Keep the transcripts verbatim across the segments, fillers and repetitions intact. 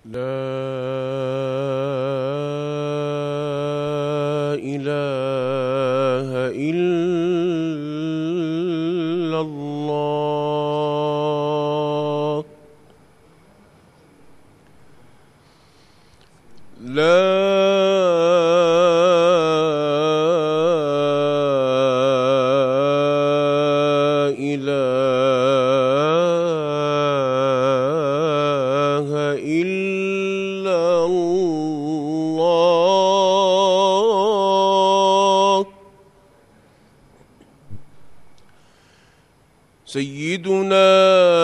إله إلا الله لا إله إلا الله سيدنا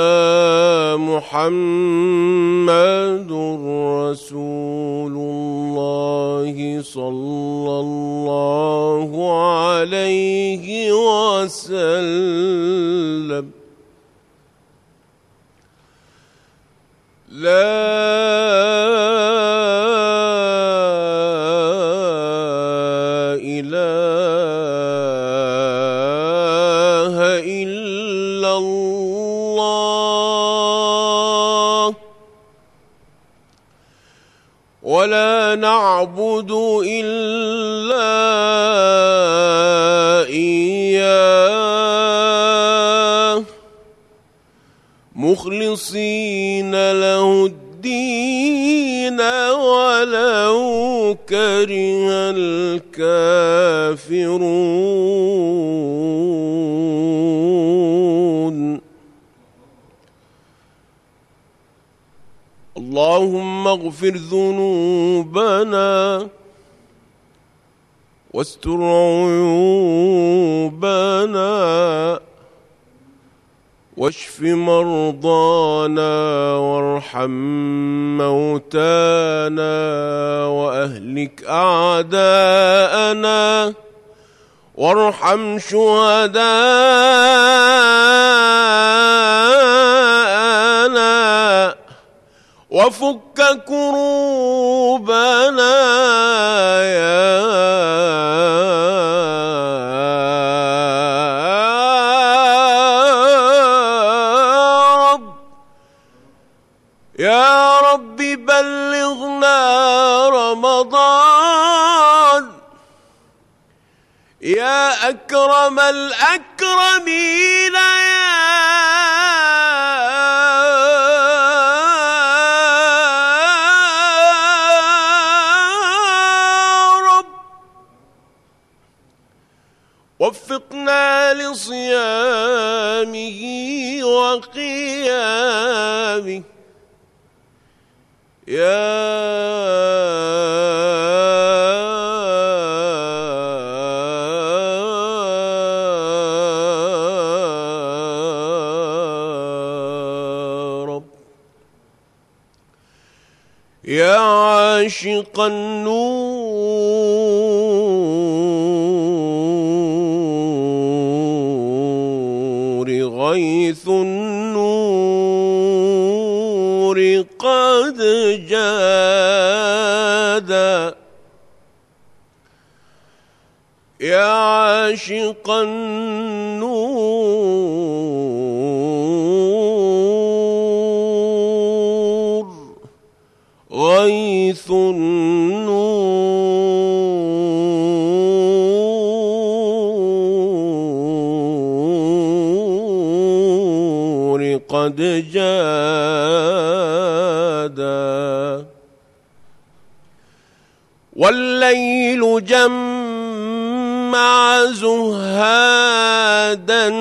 محمد رسول الله صلى الله عليه وسلم لا إله إلا الله ولا نعبد إلا إياه مخلصين له الدين ولو كره الكافرون اللهم اغفر ذنوبنا واستر عيوبنا واشف مرضانا وارحم موتانا وأهلك أعداءنا وارحم شهداءنا وفك كروبنا يا رب يا رب بلغنا رمضان يا أكرم الأكرمين يا وفقنا لصيامه وقيامه يا رب يا عاشق النور غيث النور قد جاد يا عاشق النور غيث النور قد جادا والليل جمع زهادا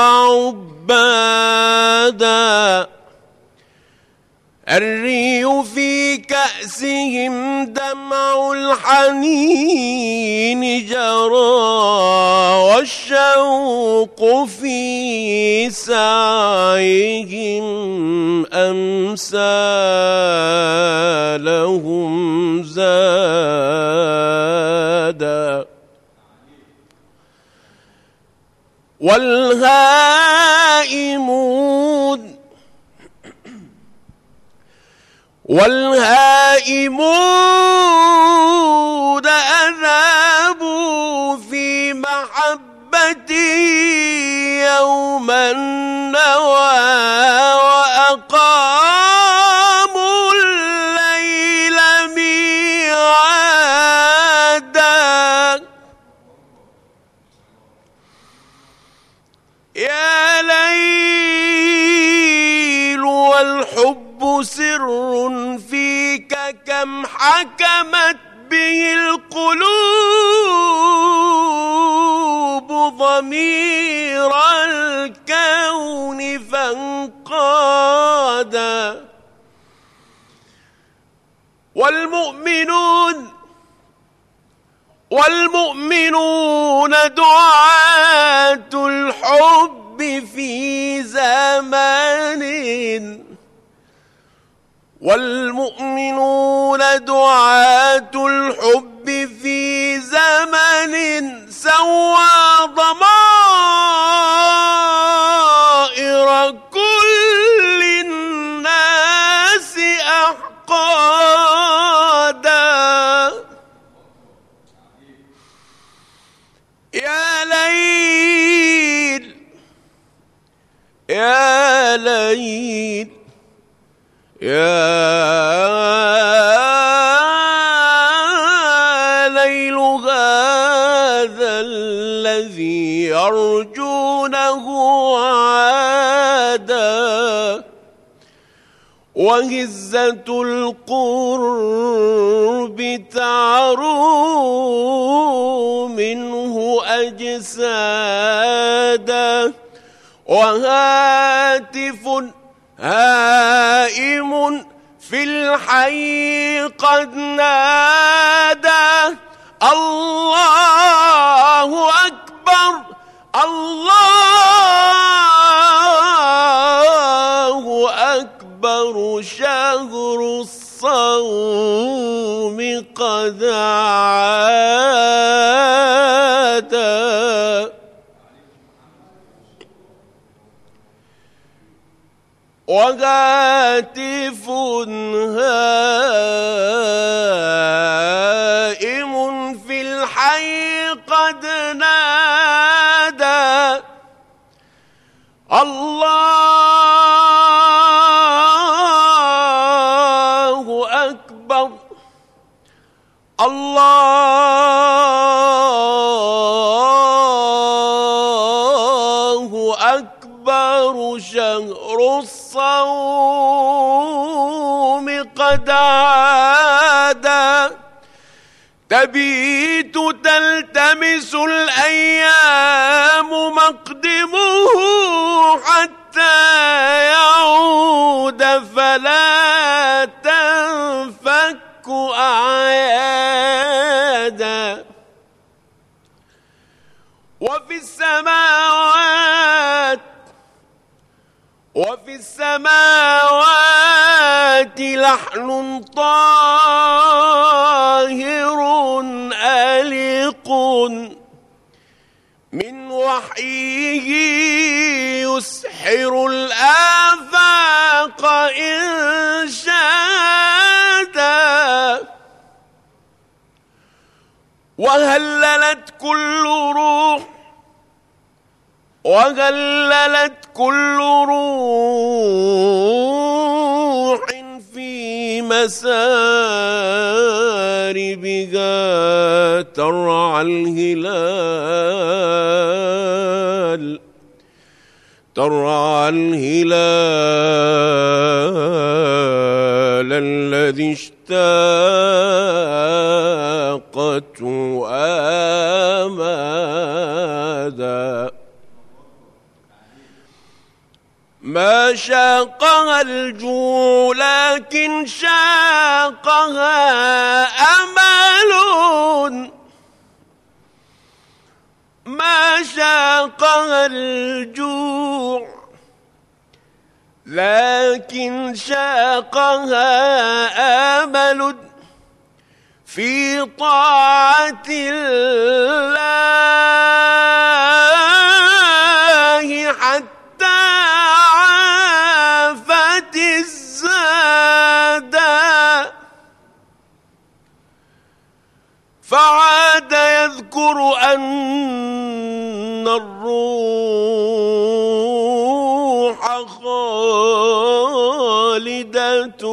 وعبادا الري في كأسهم دمع الحنين جرى والشوق في سعيهم أمثالهم زادا والهائمون والهائمون أذابوا في محبتي يوم النوى وأقاموا الليل الحب سر فيك كم حكمت به القلوب ضمير الكون فانقادا. والمؤمنون والمؤمنون دعاة الحب في زمان والمؤمنون دعاة الحب في زمن سوى ضمائر كل الناس أحقادا. يا ليل يا ليل يا ليل هذا الذي يرجونه عادا. وهزة القرب تعرو منه أجسادا. وهاتف هائم في الحي قد نادى الله أكبر الله أكبر شهر الصوم قد عاد. وهاتف هائم في الحي قد نادى الله أكبر الله أكبر شهر الصوم قد عاد. تبيت تلتمس الأيام مقدمه حتى يعود فلا تنفك أعيادا. وفي السماوات وفي السماوات لحن طاهر أليق من وحيه يسحر الآفاق إرشادا. وهللت كل روح وهللت كل روح في مساربها ترعى الهلال ترعى الهلال الذي اشتاقت آمادا. ما شاقها الجوع لكن شاقها أمل. ما شاقها الجوع لكن شاقها أمل في طاعة الله حتى عافت الزادا. فعاد يذكر أن الروح خالدة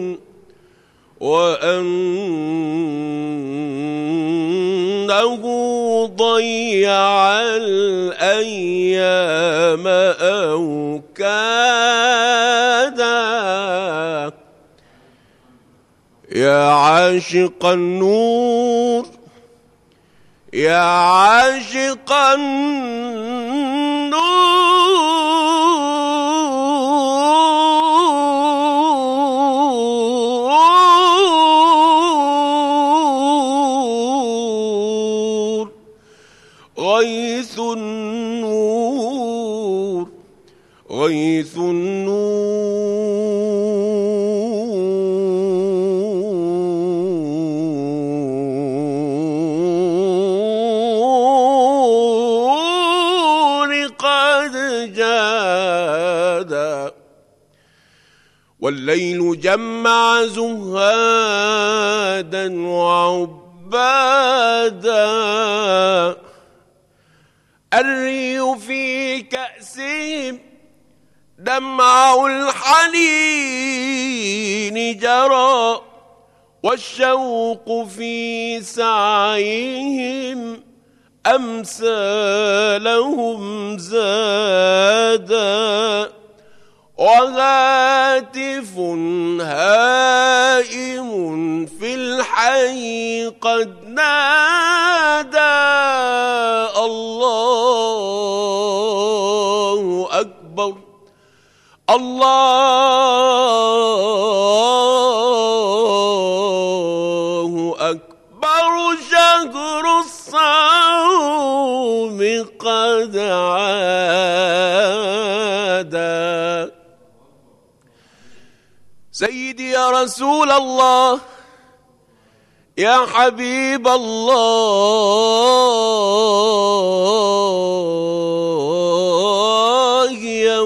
وأنه ضيع الأيام أو كادا. يا عاشق النور يا عاشق النور غيث النور غيث النور قد جاد والليل جمع زهادا وعبادا الري في كأسهم دمع الحنين جرى والشوق في سعيهم أمثالهم زادا وهاتف هائم في الحي قد نادى الله أكبر الله أكبر شهر الصوم قد عاد سيدي يا رسول الله يا حبيب الله يا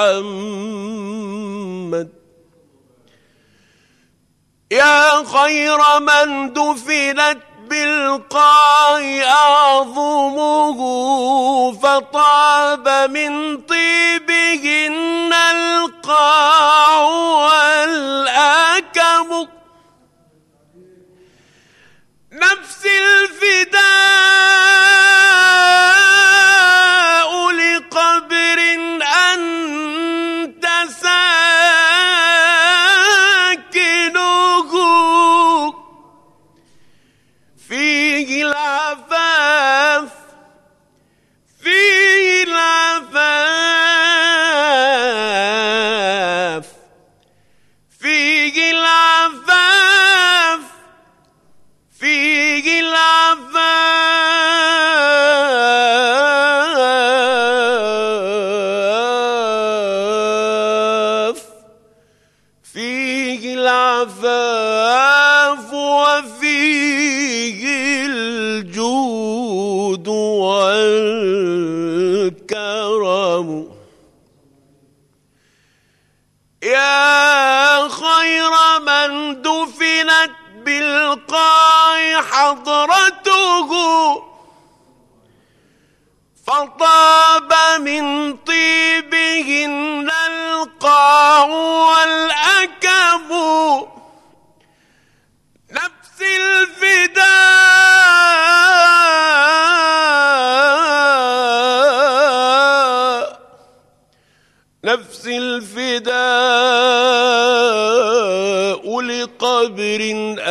محمد يا خير من دفنت بالقاع أعظمه فطاب من طيبهن القاع والأكم نفس الفداء لقبر أنت ساكنه فيه العفاف فيه العفاف فيه العفاف فيه العفاف فيه العفاف وفيه الجود والكرم يا خير من دفنت بالقاع حضرته فطاب من طيبهن القاع والأكم نفس الفداء نفس الفداء لقبر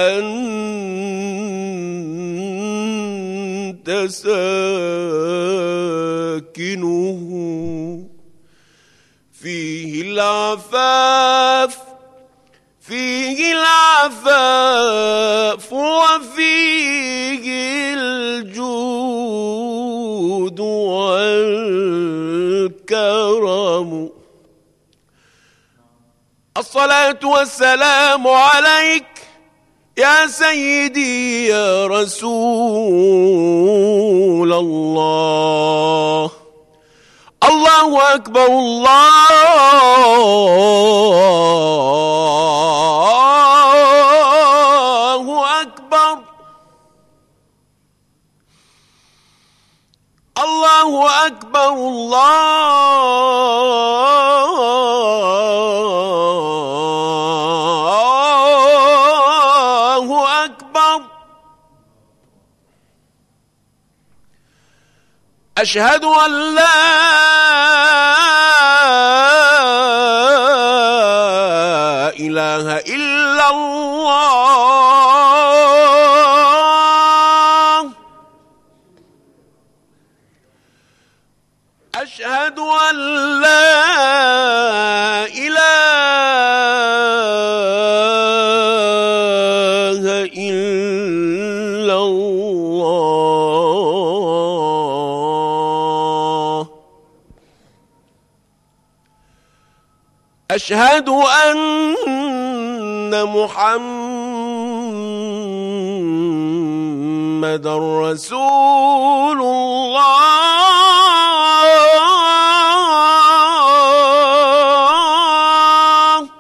أنت ساكنه فيه العفاف فيه العفاف وفيه الجود والكرم الصلاة والسلام عليك يا سيدي يا رسول الله الله أكبر الله أكبر الله أكبر الله أكبر أشهد أن لا إله إلا الله أشهد أن لا إله إلا الله أشهد أن محمدًا رسول الله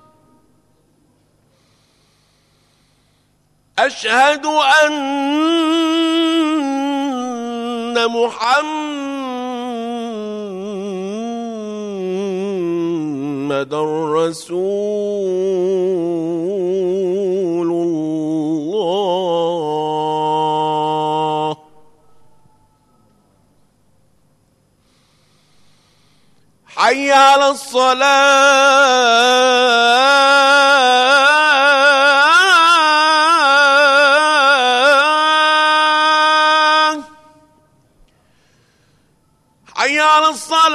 أشهد أن محمدًا رسول الله حي على الصلاة حي على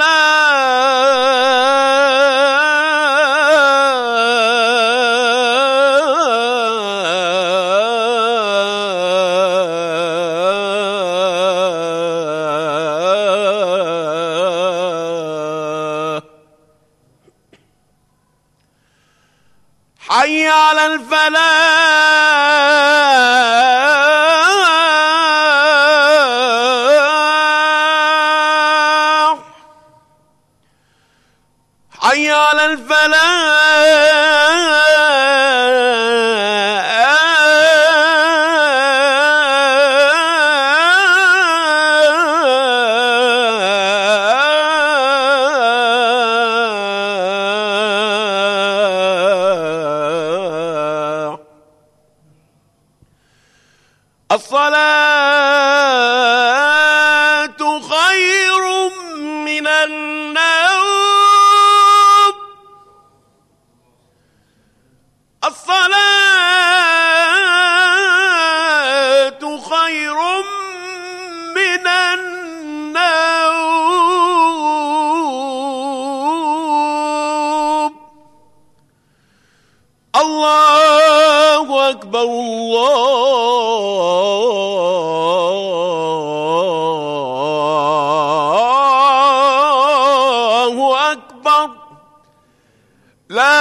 الصلاة حي على الفلاح حي على الفلاح الصلاة خير من النوم الصلاة خير من النوم الله أكبر الله أكبر لا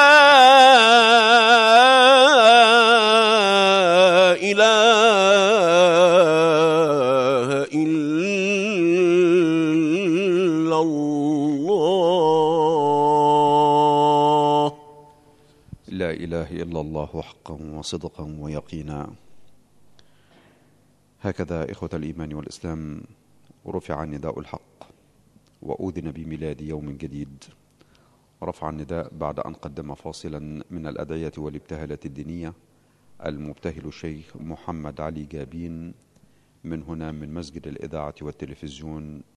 إله إلا الله لا إله إلا الله حقا وصدقا ويقينا. هكذا إخوة الإيمان والإسلام رفع نداء الحق وأذن بميلاد يوم جديد. رفع النداء بعد أن قدم فاصلا من الأدعية والابتهالات الدينية المبتهل الشيخ محمد علي جابين من هنا من مسجد الإذاعة والتلفزيون